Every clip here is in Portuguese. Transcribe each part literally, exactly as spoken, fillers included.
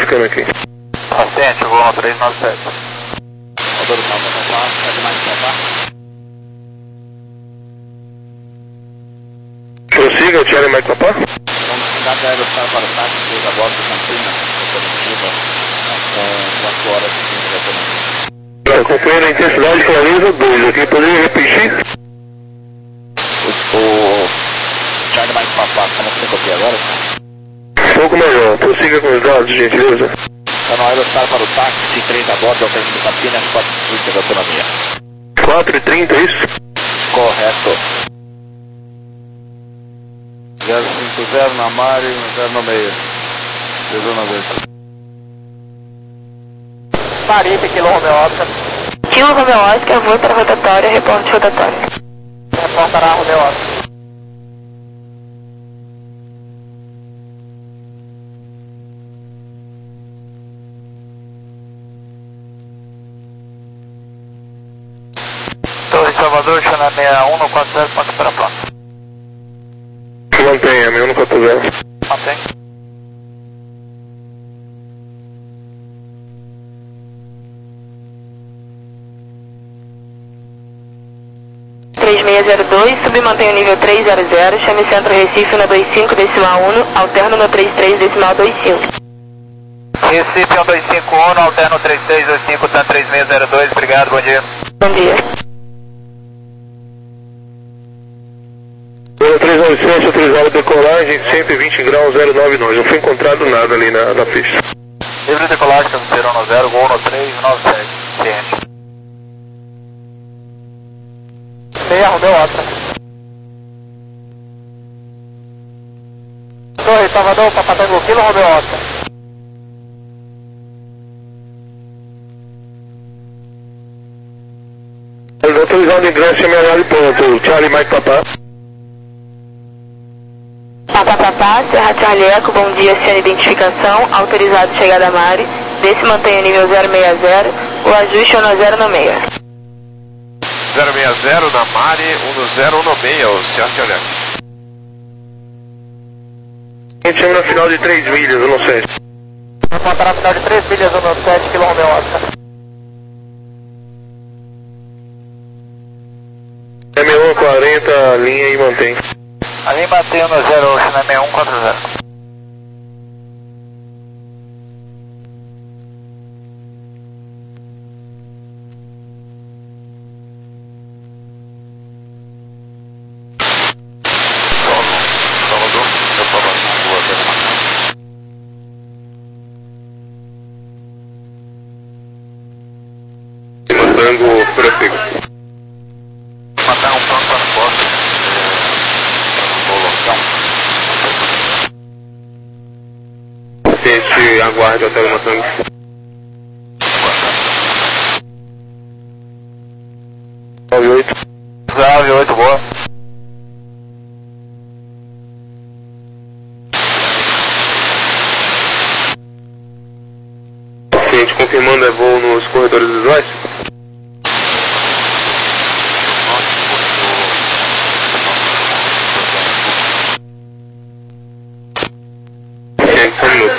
marcando aqui. Paciente, voo no três nove sete. Motor do Papa Papa, Charlie Mike Papa. Prossiga, Charlie Mike Papa. Vamos tentar da Aerostar para o táxi, três a bordo, Campinas, alternativa, com quatro horas de autonomia. Acompanhando a intensidade clareza dois, aqui poderia repetir? O, o Charlie Mike Papa, como você copia agora? Um pouco melhor, prossiga com os dados, gentileza. Está no Aerostar para o táxi, três a bordo, alternativa, Campinas, quatro e trinta de autonomia. quatro e trinta, é isso? Correto. zero cinco zero na Mari, zero no meio. zero noventa. Maripe, Kilo Romeo Oscar. Kilo Romeo Oscar, voo para rotatória, reporte rotatória. Reportará Romeo Oscar. Torre Salvador, Chana sessenta e um no quatro zero, ponto para a planta. Mantenha, meu um quatro zero. Mantém. três seis zero dois, submantém o nível três zero zero, chame centro Recife no dois cinco decimal um, alterno no trinta e três decimal vinte e cinco. Recife um dois cinco um, alterno três seis dois cinco, TAM três seis zero dois, obrigado, bom dia. Bom dia. três nove sete, autorizado decolagem, cento e vinte graus, zero nove nove. Não foi encontrado nada ali na, na pista. Livre decolagem, zero no zero, voo no três nove sete, ciente. Meia, Romeu Oscar. Torre Salvador, Papatango, Kilo Romeu Oscar. Autorizado ingresso em horário ponto, Charlie Mike Papa. Papa Papa, Serra Charlie Eco, bom dia, sem identificação, autorizado chegada a Mari, desse mantém o nível zero seis zero, o ajuste é no zero no meio. zero seis zero na Mari, um no zero, um no meio, o Serra Charlie Eco. A gente chama na final de três milhas, eu não sei. Reportará final de três milhas, um no sete, Kilo Romeu Oscar. M um quarenta, linha e mantém. Ali bateu no zero, China sessenta e um quatro zero. Salvador, eu tava na rua até na Mandango prefixo. Mandar um plano para a porta. Gente, aguarde até o Mandango. nove oito. nove oito, boa. Gente, confirmando é voo nos corredores visuais. Gente, só um minuto.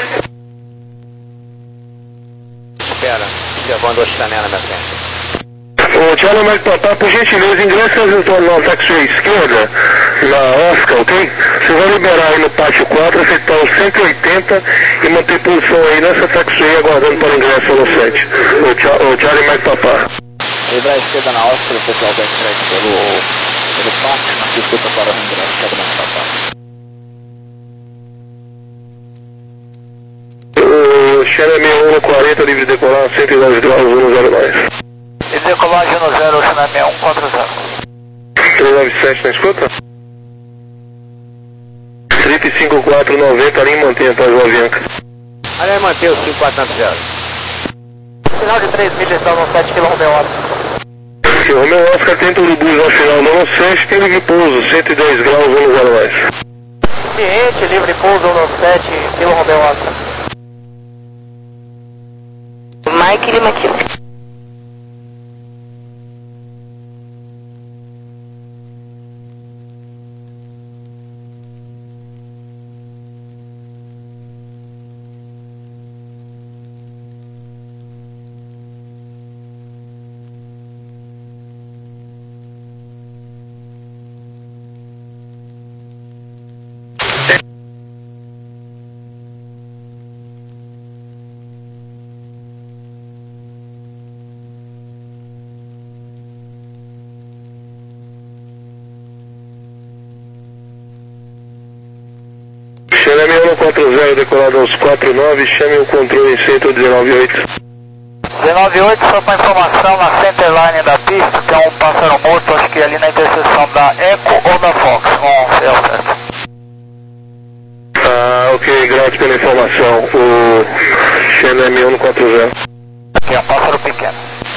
Espera, levando a chanela na minha frente. Ô, Charlie Mike Papa, por gentileza, ingresse azeitando na taxiway esquerda, na Oscar, ok? Você vai liberar aí no pátio quatro, aceitar o cento e oitenta e manter posição aí nessa taxiway aguardando para o ingresso no sete. Ô, Cha ô Charlie Mike Papa. Livrar a esquerda na Oscar, o pessoal da frente pelo, pelo pátio, na disputa para o ingresso, cada mais papá. O China sessenta e um quarenta, livre de decolar, cento e nove graus, um zero mais. E decolagem no zero, China sessenta e um quatro zero. três nove sete na escuta? trinta e cinco quatro noventa, ali mantém atrás do Avianca. Ali mantém o cinco quatro nove zero. Final de três milhas, então no sete, Kilo Romeu Oscar. Se o Romeu Oscar tenta o Urubus ao final do sete, tem livre pouso, cento e dez graus, um zero mais. Ciente, livre pouso no sete, Kilo Romeu Oscar. Mike Lima Kilo. quatro zero, decolado aos quatro nove, chame o controle em centro dezenove oito. dezenove oito, só para informação, na centerline da pista, tem um pássaro morto, acho que ali na interseção da Eco ou da Fox, um C L certo. Ah, ok, graças pela informação. O Xena M um quatro zero. Aqui é um pássaro pequeno.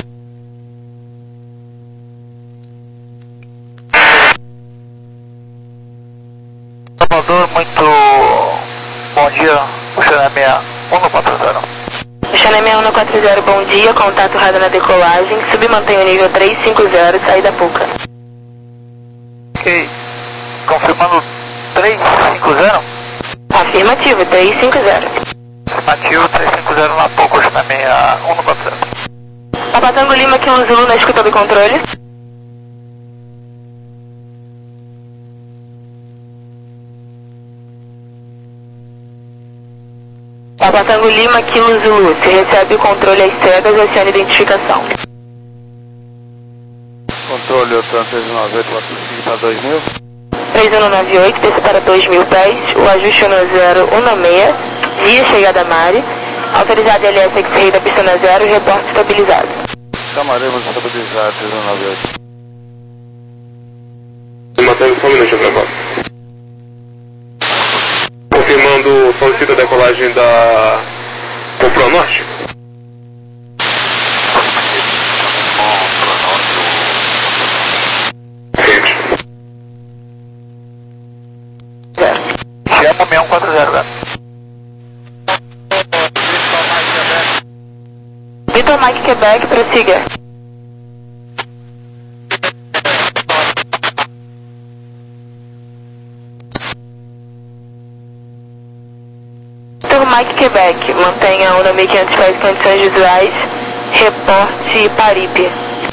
Salvador, muito bom dia, o Xena um quatro zero. Xana M um quatro zero, bom dia, contato rádio na decolagem, submantém o nível três cinco zero, saída Puca. Ok, confirmando três cinco zero? Afirmativo, três cinco zero. Afirmativo, três cinco zero na Puca, Xana um quatro zero. Papa Tango Lima, aqui um Zulu na escuta do controle. Papa Tango Lima, Kilo Zulu, se recebe o controle às cegas, acione identificação. Controle Otan três um nove oito, quatro cinco para dois mil. três um nove oito, desce para dois mil pés, o ajuste no zero um seis, via chegada Mari, autorizado L S X-Ray da pista na zero, reporte estabilizado. Chamaremos estabilizado três um nove oito. Mantendo só um minuto, gravado. Confirmando, solicita a decolagem da Compro Norte. Quente. Chama um quatro zero, velho. Vitor Mike Quebec, prossiga. Vitor Mike Quebec, mantenha o mil e quinhentos pés condições visuais, reporte Paripe.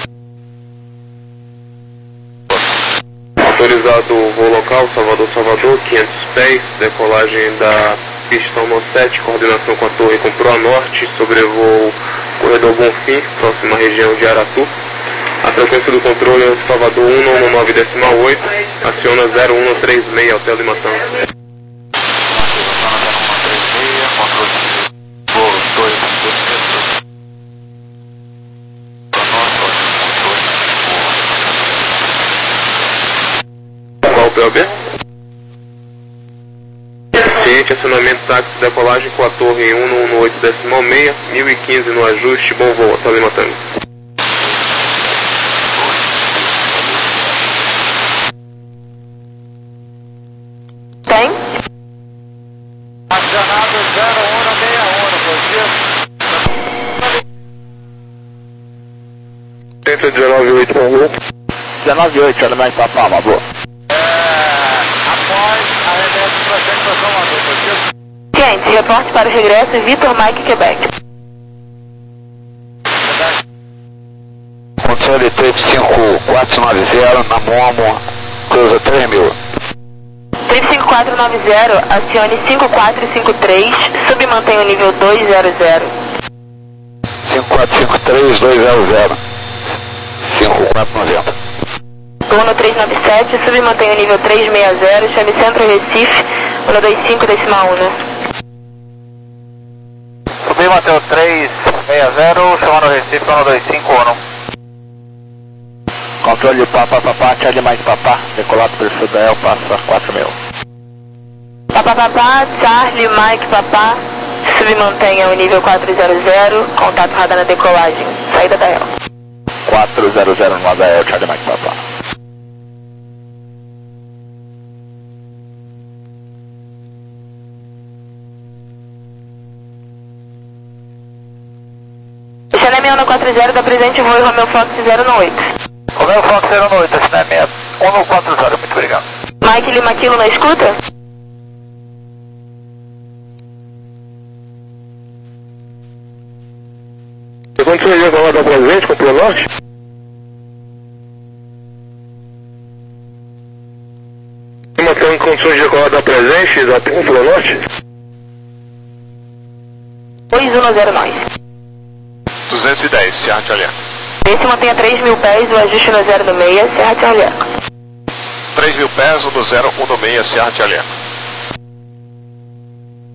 Autorizado o voo local, Salvador, Salvador, quinhentos pés, decolagem da pista um sete, coordenação com a torre com Proa Norte, sobrevoo Corredor Bonfim, próxima região de Aratu. A frequência do controle é Salvador um um nove decimal oito, aciona zero um três seis, Hotel Lima Tango. Qual o P O B? Ciente, acionamento táxi, decolagem com a torre um um oito decimal seis, mil e quinze no ajuste, bom voo, Hotel Lima Tango. Tem? Acionado zero um seis um, bom dia. Centro dezenove oito, bom voo. dezenove oito, olha mais pra palma, boa. É, após arremesso para centro Salvador, bom dia. Ciente, reporte para o regresso, Vitor Mike Quebec. Controle três cinco quatro nove zero, na Momo, cruza três mil. três cinco quatro nove zero, acione cinco quatro cinco três, submantenha o nível dois zero zero. cinco quatro cinco três dois zero zero. cinco quatro nove zero. Turno três nove sete, submantenha o nível três seis zero, chame Centro Recife, um dois cinco decimal um. Subi Mateu três seis zero, chamando Recife um dois cinco um. Controle Papa Papá, Charlie mais Papá, decolado pelo Sudel, passa quatro mil. Papa Papá, Charlie Mike Papá, submantenha o nível quatro zero zero, contato radar na decolagem, saída da El. quatro zero zero no Adael, Charlie mais Papá. Xana um quatro zero, da presente voo Romeo Fox zero um oito. Romeo Fox zero um oito, Xana um quatro zero, muito obrigado. Mike Lima Kilo na escuta? Quando você ia falar da presente com o Pro Norte? Mantendo condições de decolar da presente da Pro Norte? dois um zero nove. duzentos e dez, Serra de Alerta. Esse mantenha três mil pés, o ajuste no zero seis, Serra de Alerta. três mil pés, um zero um seis, Serra de Alerta.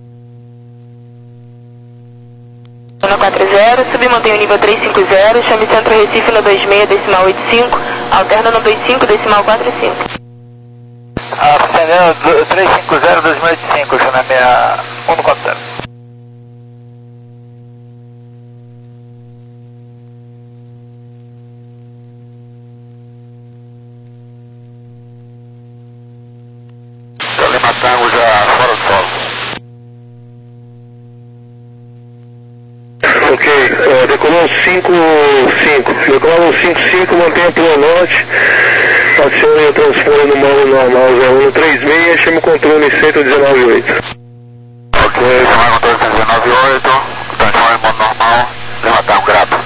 Na quatro zero, submantém o nível trezentos e cinquenta, chame Centro Recife no dois seis, decimal oitenta e cinco, alterna no dois cinco, decimal quarenta e cinco. Atendendo trezentos e cinquenta, dois mil e oitenta e cinco, chame a um quatro zero. Lima Tango já fora do solo. Ok, uh, decolou cinco cinco, decolou cinco cinco, mantenha pelo norte, acione o transponder no modo normal zero um três seis, chama o controle cento e dezenove oito. Ok, chama o controle cento e dezenove oito, transponder em modo normal, Lima Tango grato.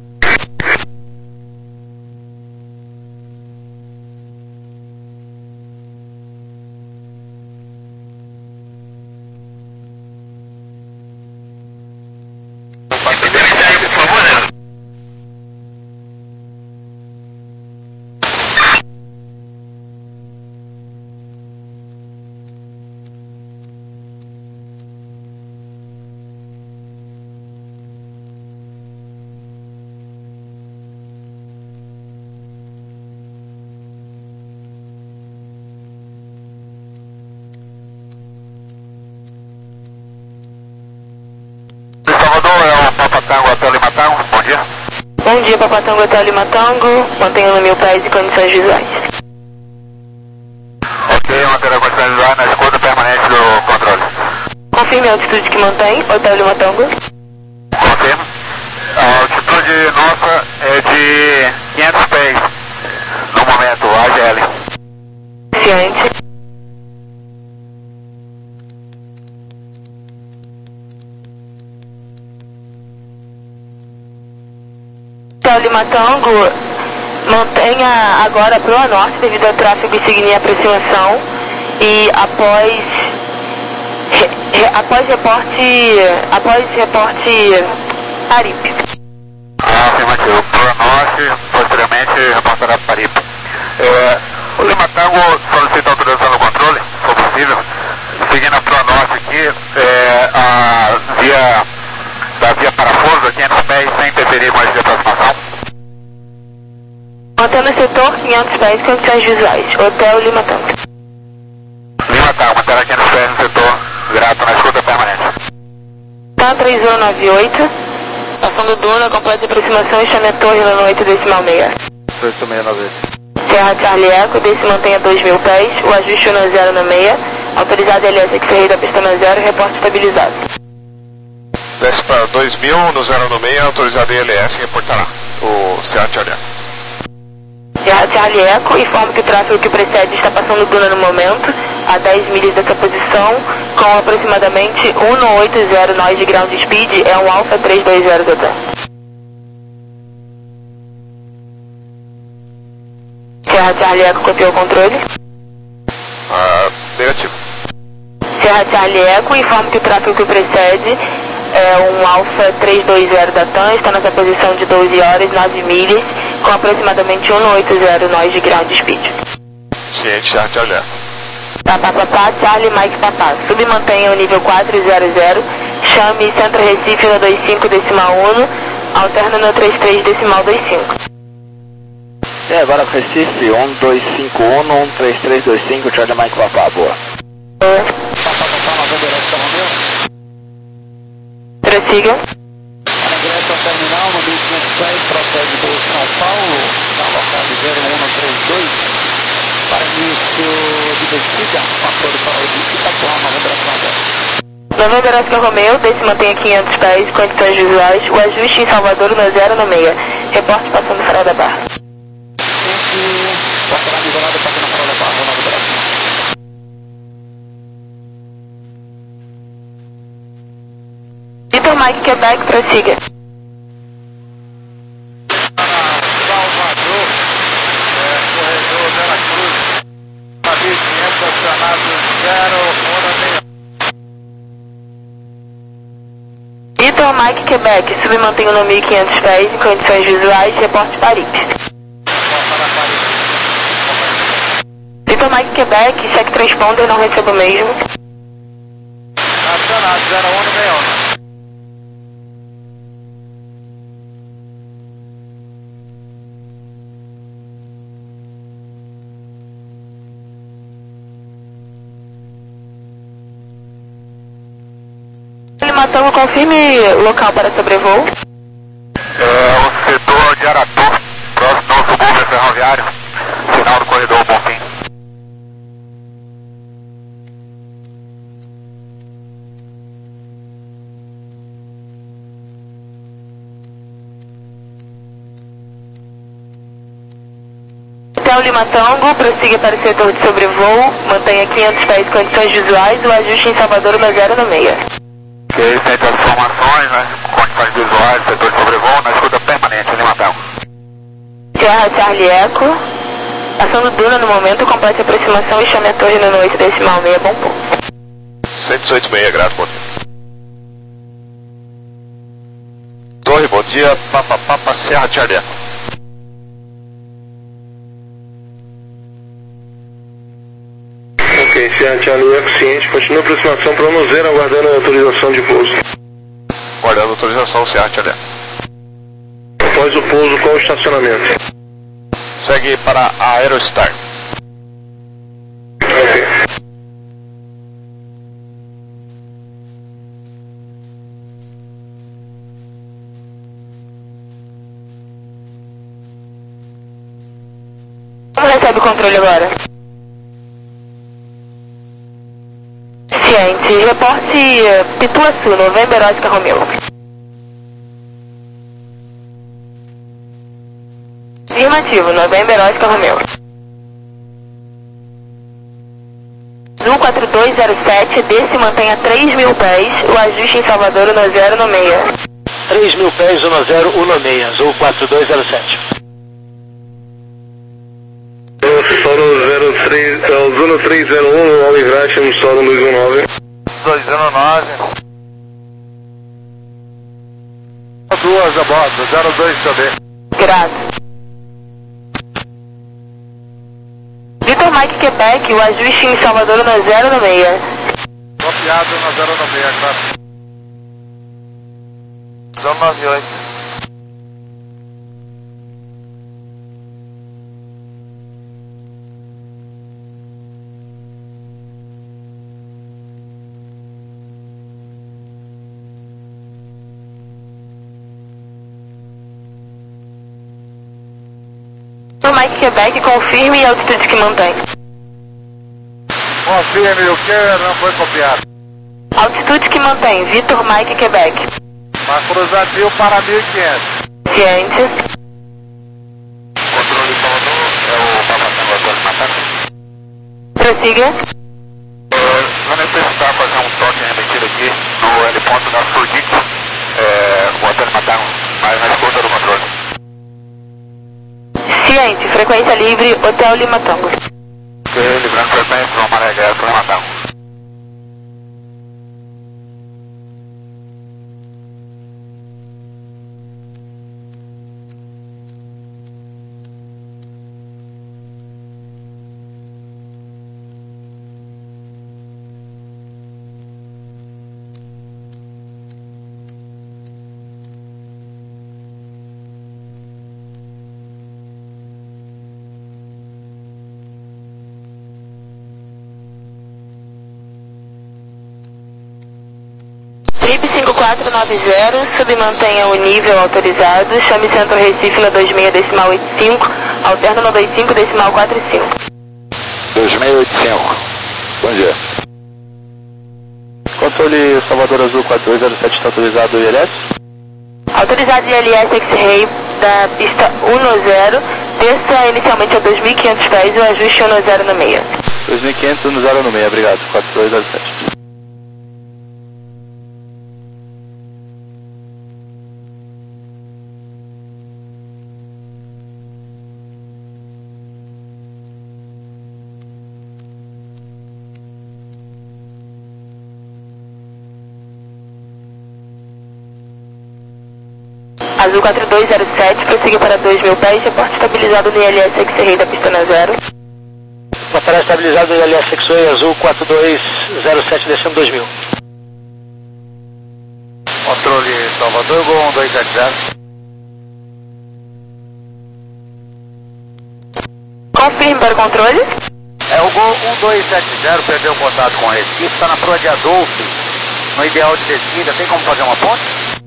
Bom dia, Papa Tango Hotel Lima Tango, mantenha no mil pés e condições visuais. Ok, mantenha condições visuais na escuta permanente do controle. Confirme a altitude que mantém, Hotel Lima Tango. Confirmo. A altitude nossa é de quinhentos pés no momento, A G L. Ciente. Hotel Lima Tango, mantenha agora proa norte devido ao tráfego insignia e aproximação e após re, re, após reporte após reporte Paripe. Ah, afirmativo. Proa norte, posteriormente reportará Paripe. É, o Lima Tango solicita autorização do controle, se for possível, seguindo a proa norte aqui, é, a via da via parafuso, quinhentos pés, sem interferir com a de aproximação. Mantendo o setor quinhentos pés, condições visuais. Hotel Lima Tango. Lima Tango, manterá quinhentos pés no setor, grato na escuta permanente. Tá três zero nove oito, passando Duna, completa aproximação e chame a torre no oito decimal seis. oito seis nove. Serra Charlie Eco, desce mantenha dois mil pés, o ajuste no zero no seis, autorizado L S X R da pista no zero, reporte estabilizado. Desce para dois mil no zero no seis, autorizado I L S, reportará o Serra Charlie Eco. Serra Charlie Eco, informa que o tráfego que precede está passando Duna no momento, a dez milhas dessa posição, com aproximadamente um no oitenta nós de ground speed, é um Alfa trezentos e vinte do tempo. Serra Charlie Eco, copiou o controle. Ah, negativo. Serra Charlie Eco, informa que o tráfego que precede é um Alfa trezentos e vinte da TAM, está nessa posição de doze horas, nove milhas, com aproximadamente um no oitenta nós de ground speed. Ciente, Serra Charlie Eco. Papá, papá, Charlie, Mike, papá. Submantenha o nível quatrocentos, chame Centro Recife no dois cinco decimal um, alterna no trinta e três decimal vinte e cinco. É, agora Recife, um dois cinco um, um três três dois cinco, Charlie, Mike, papá, boa. Boa. Papá, papá, November Oscar Romeo. Prossiga. Ingresso ao terminal no mil quinhentos pés, procede do São Paulo, na local de zero um três dois, para início de descida, controle para o Recife, Itapuã, November Oscar Romeo. November Oscar Romeo, desce mantenha quinhentos pés, condições visuais, o ajuste em Salvador no zero no seis, reporte passando Farol da Barra. Passará nivelado, passando Farol da Barra, November Oscar. Vitor Mike, Quebec, prossiga. Salvador, é, corredor Vera Cruz, mil quinhentos acionado zero um seis. Vitor Mike, Quebec, submantenha no mil e quinhentos pés, em condições visuais, reporte Paripe. Vitor Mike, Quebec, cheque transponder, não recebo mesmo. Acionado zero um seis um. Tango, confirme local para sobrevoo. É o setor de Aratu, próximo ao subúrbio ferroviário, final do corredor Bonfim. Hotel Lima Tango, prossiga para o setor de sobrevoo, mantenha quinhentos pés condições visuais, o ajuste em Salvador no zero no meia. Ok, sente as informações, né? Condições visuais, setor de sobrevoo, na escuta permanente, Lima Tango. Sierra Charlie Eco, passando Duna no momento, complete a aproximação e chame a torre no noite decimal meia, bom ponto. cento e dezoito meia, grato, bom dia. Torre, bom dia, Papa Papa Serra Charlie Eco. Ok, Serra Charlie Eco ciente, continua a aproximação para o zero, aguardando a autorização de pouso. Guardando autorização, Serra Charlie Eco. Após o pouso, qual o estacionamento? Segue para a Aerostar. Ok. Como recebe o controle agora? Ciente, reporte uh, Pituaçu, November Oscar Romeo. Afirmativo, November Oscar Romeo. Azul quatro dois zero sete, desce e mantenha três mil pés, o ajuste em Salvador no zero no meia. três mil pés, um zero um meia, Azul quatro dois zero sete. Solo zero três, Zuno três zero um, ao Igrache, no Solo dois um nove. dois zero nove. Duas a bordo, zero dois também. Grato. Vitor Mike Quebec, o ajuste em Salvador no zero no meia. Copiado na zero nove meia, claro. zero nove oito. Vitor Mike Quebec, confirme a altitude que mantém. Confirme, o que não foi copiado? Altitude que mantém, Vitor Mike Quebec. Uma cruzadinho para mil e quinhentos. Ciente. Controle Salvador, é o Papa Tango Antônio Matango. Prossiga. Uh, vou necessitar fazer um toque remetido aqui no heliponto da Surdic, é, o Antônio Matango, mas na escuta do controle. Ciente, frequência livre, Hotel Lima Tango. Ok, livrando frequência, João Maré Guerra, Lima Tango. Trip cinco quatro nove zero, submantenha o nível autorizado, chame Centro Recife no dois seis decimal oito cinco, alterna no dois cinco decimal quatro cinco. dois seis oito cinco. Bom dia. Controle Salvador Azul quatro dois zero sete, está autorizado o I L S? Autorizado I L S X-Ray da pista um no zero, desça inicialmente a dois mil e quinhentos pés e o ajuste um no zero no meia. dois mil e quinhentos, um zero no meia, obrigado, quatro dois zero sete. Azul quatro dois zero sete, prossiga para dois mil pés, reporte estabilizado no I L S X-Ray da pista no zero. Passará estabilizado no I L S X-Ray Azul quatro dois zero sete, descendo dois mil. Controle Salvador, Gol um dois sete zero. Confirme para o controle. É o Gol um dois sete zero, perdeu o contato com ele. Isso está na proa de Adolfo, no ideal de descida, tem como fazer uma ponte?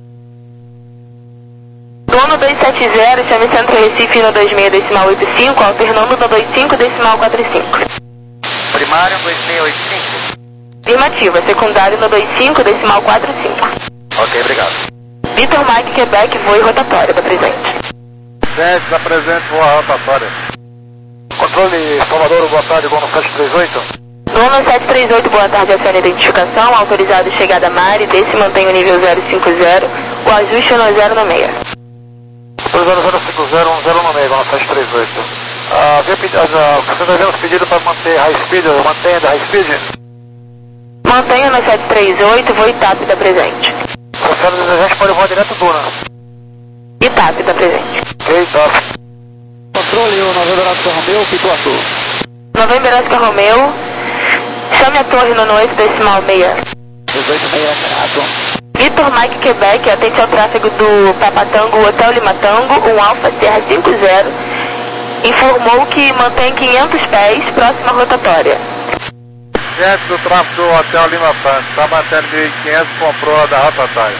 Dono dois sete zero, chame Centro Recife no dois seis decimal oito cinco, alternando no dois cinco decimal quatro cinco. Primário dois seis oito cinco. Afirmativa, secundário no dois cinco decimal quatro cinco. Ok, obrigado. Vitor Mike, Quebec, voe rotatória da presente. Sete da presente, voa rotatória. Controle Salvador, boa tarde, dono sete três oito. Dono sete três oito, boa tarde, acione a identificação, autorizado chegada a Mari, desse mantém o nível zero cinco zero, o ajuste no zero no meio. zero zero cinco zero um zero no meio, dono sete três oito. Ah, havia pedido, ah, você está vendo os pedidos para manter high speed, mantenha da high speed? Mantenha no sete três oito, voe T A P da presente. Se a senhora desejar, a gente pode voar direto Duna. E T A P da presente. Ok, tá. Controle o November Oscar Romeo, Pituatu. November Oscar Romeo, chame a torre no oito decimal seis. dezoito seis, Renato. Vitor Mike, Quebec, atente ao tráfego do Papatango Hotel Lima Tango, um Alfa Sierra cinco zero, informou que mantém quinhentos pés, próxima rotatória. Gente do tráfego do Hotel Lima Tango, está batendo mil e quinhentos, comprou a da rotatória.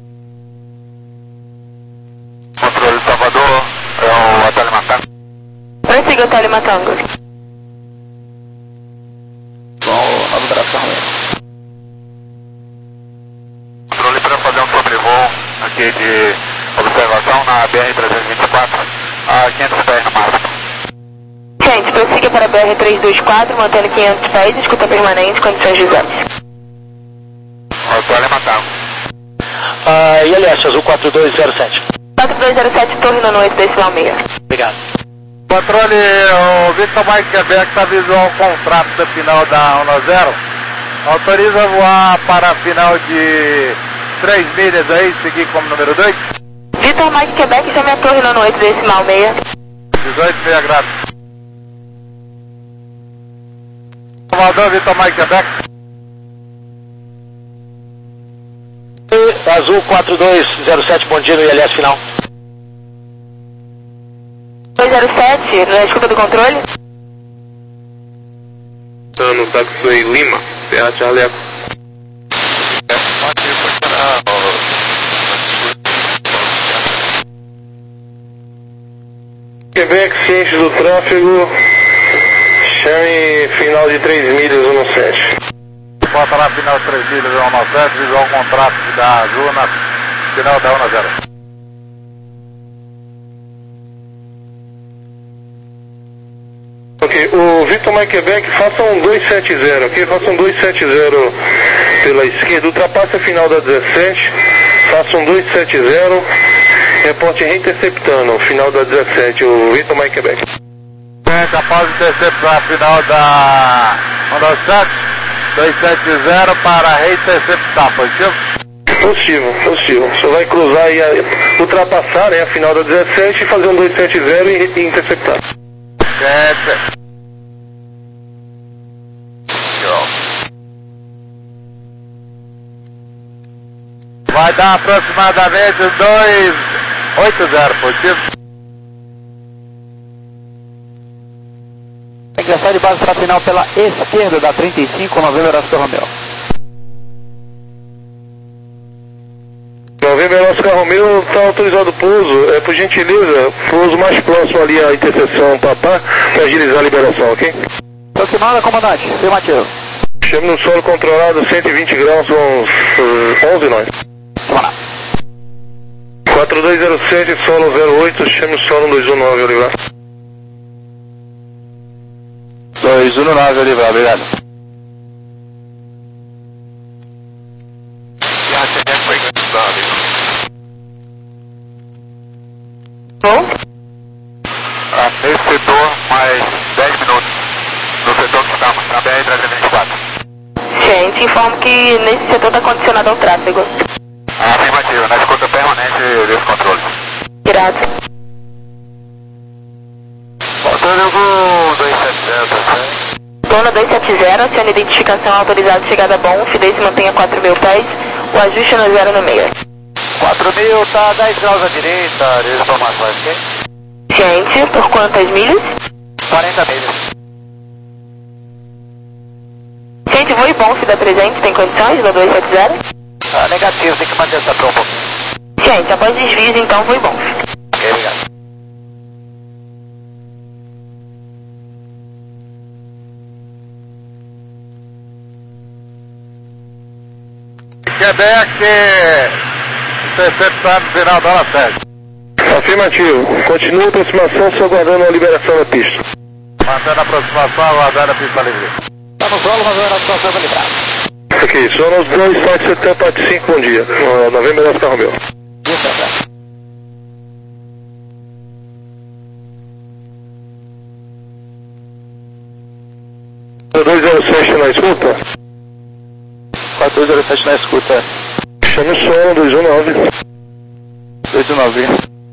Controle Salvador, é o Hotel Lima Tango. Prossiga Hotel Lima Tango. Bom, November Oscar Romeo. Controle para fazer um sobrevoo aqui de observação na B R trezentos e vinte e quatro a quinhentos pés no máximo. Gente, prossiga para a B R trezentos e vinte e quatro, mantendo quinhentos pés, escuta permanente, condições de exame. Hotel Lima Tango. Ah, I L S, azul quatro dois zero sete. quatro dois zero sete, torre no oito decimal seis. Obrigado. Controle, o Victor Mike Quebec está visual o contrato da final da um zero. Autoriza voar para a final de três milhas aí, seguir como número dois. Vitor Mike, Quebec, chame a torre no oito decimal seis. dezoito meia graus. Salvador, Victor Mike Quebec. Azul quatro dois zero sete, bom dia no I L S final. dois zero sete, na escuta do controle. Tá no Taxway Lima, Serra Charlie Echo. Quebec, ciente do tráfego, chame final de três milhas um sete. Bota na final de três milhas um sete, visual o contrato da Azul na final da um zero. Ok, o Victor Mike Quebec, faça um dois sete zero, ok? Faça um dois sete zero pela esquerda, ultrapasse a final da dezessete, faça um dois sete zero, reporte reinterceptando, final da dezessete, o Victor Mike Quebec. Gente, após interceptar a final da um sete, dois sete zero para reinterceptar, positivo? Positivo, positivo. Você vai cruzar e a, ultrapassar, né, a final da dezessete e fazer um dois sete zero e, e interceptar. Gente. Vai dar aproximadamente dois oito zero, positivo? Ingressar de base para a final pela esquerda da trinta e cinco, November Oscar Romeo. November Oscar Romeo, está autorizado o pouso, é, por gentileza, pouso mais próximo ali à interseção Papá, para agilizar a liberação, ok? Então que manda, comandante, afirmativo. Chame no solo controlado, cento e vinte graus, são uh, onze nós. Vamos lá. quatro dois zero sete, solo zero oito, chame o solo dois um nove, Olivar. dois um nove, Olivar, obrigado. Bom? Ah, nesse setor, mais dez minutos. No setor que estamos, na B R trezentos e vinte e quatro. Gente, informo que nesse setor está condicionado ao tráfego. Ah, afirmativo, na escuta permanente desse controle. Irado. Controle dois sete zero, tá certo? Dona dois sete zero, acione identificação autorizado chegada bom, fidei se mantenha quatro mil pés, o ajuste no zero no meio. quatro mil, tá dez graus à direita, de informações, ok? Gente, por quantas milhas? quarenta milhas. Gente, voe bom, se dá presente, tem condições, da dois sete zero? Ah, negativo, tem que manter essa proa um pouquinho. Gente, após desvios, então, foi bom. Ok, obrigado. Quebec, interceptando no final da hora sete. Afirmativo. Continua a aproximação, só aguardando a liberação da pista. Mantendo a aproximação, aguardando a pista livre. Tá no solo, mas a situação vai livrar. Ok, Sonos dois, sete setenta, parte cinco, bom dia. Novembro das carro meu. Isso, é. dois zero sete na escuta? quatro dois zero sete na escuta. Chama o som, dois um nove. dois um nove.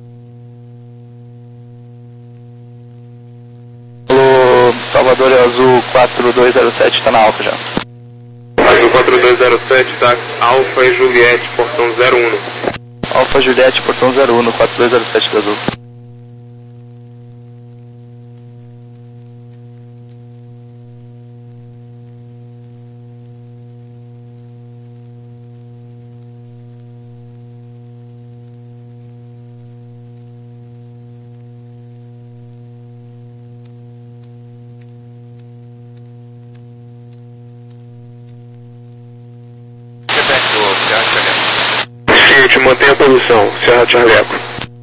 Alô, Salvador é Azul quatro dois zero sete, está na Alfa já. Azul quatro dois zero sete, tá? Alfa e Juliette, portão zero um. Alfa Juliette, portão zero um, quatro dois zero sete da Azul. Seguinte, mantenha a posição, Serra Charleco.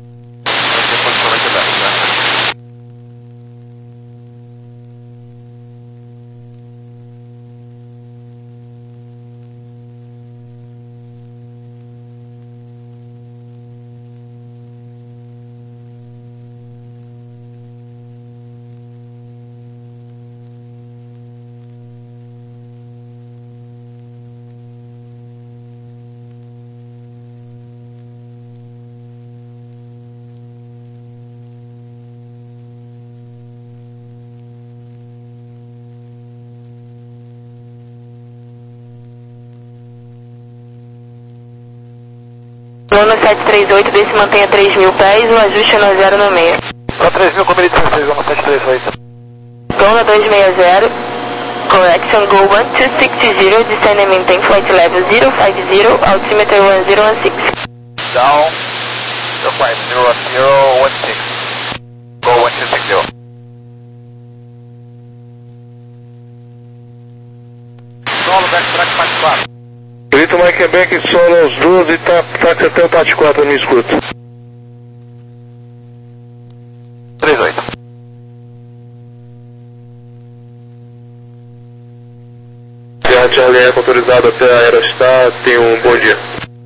Sono sete três oito, desse mantenha três mil pés, o ajuste é no zero no meio. Para três mil, como ele dezesseis, vamos sete três oito. Sono dois seis zero, correction, go one two six zero, descend and maintain flight level zero five zero, altimeter one zero one six. Down, zero five zero zero one six. Go one two six zero. Solo, backtrack, parte quatro. Grito Mike Quebec, Sonos duas e tá, táxi até o parte quatro, me escuta. três oito. Serra Charleco autorizado até a Aerostar, tenha um bom dia.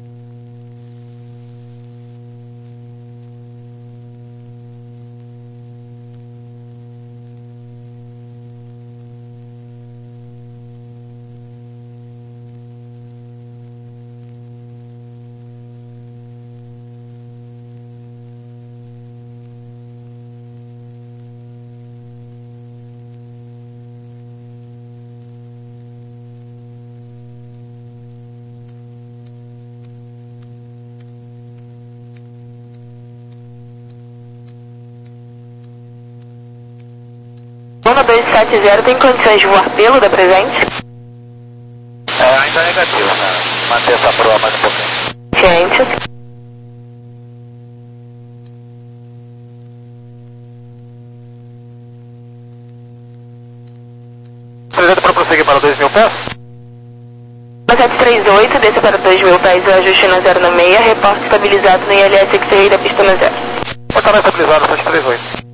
Sono dois sete zero, tem condições de voar pelo da presente? É, ainda é negativo, né? Manter essa proa mais um pouquinho. Ciente. trezentos para prosseguir para dois mil pés? sete três oito, desce para dois mil pés, o ajuste no zero no meio, reporte estabilizado no I L S X-Ray da pista no zero. Portal estabilizado, sete três oito.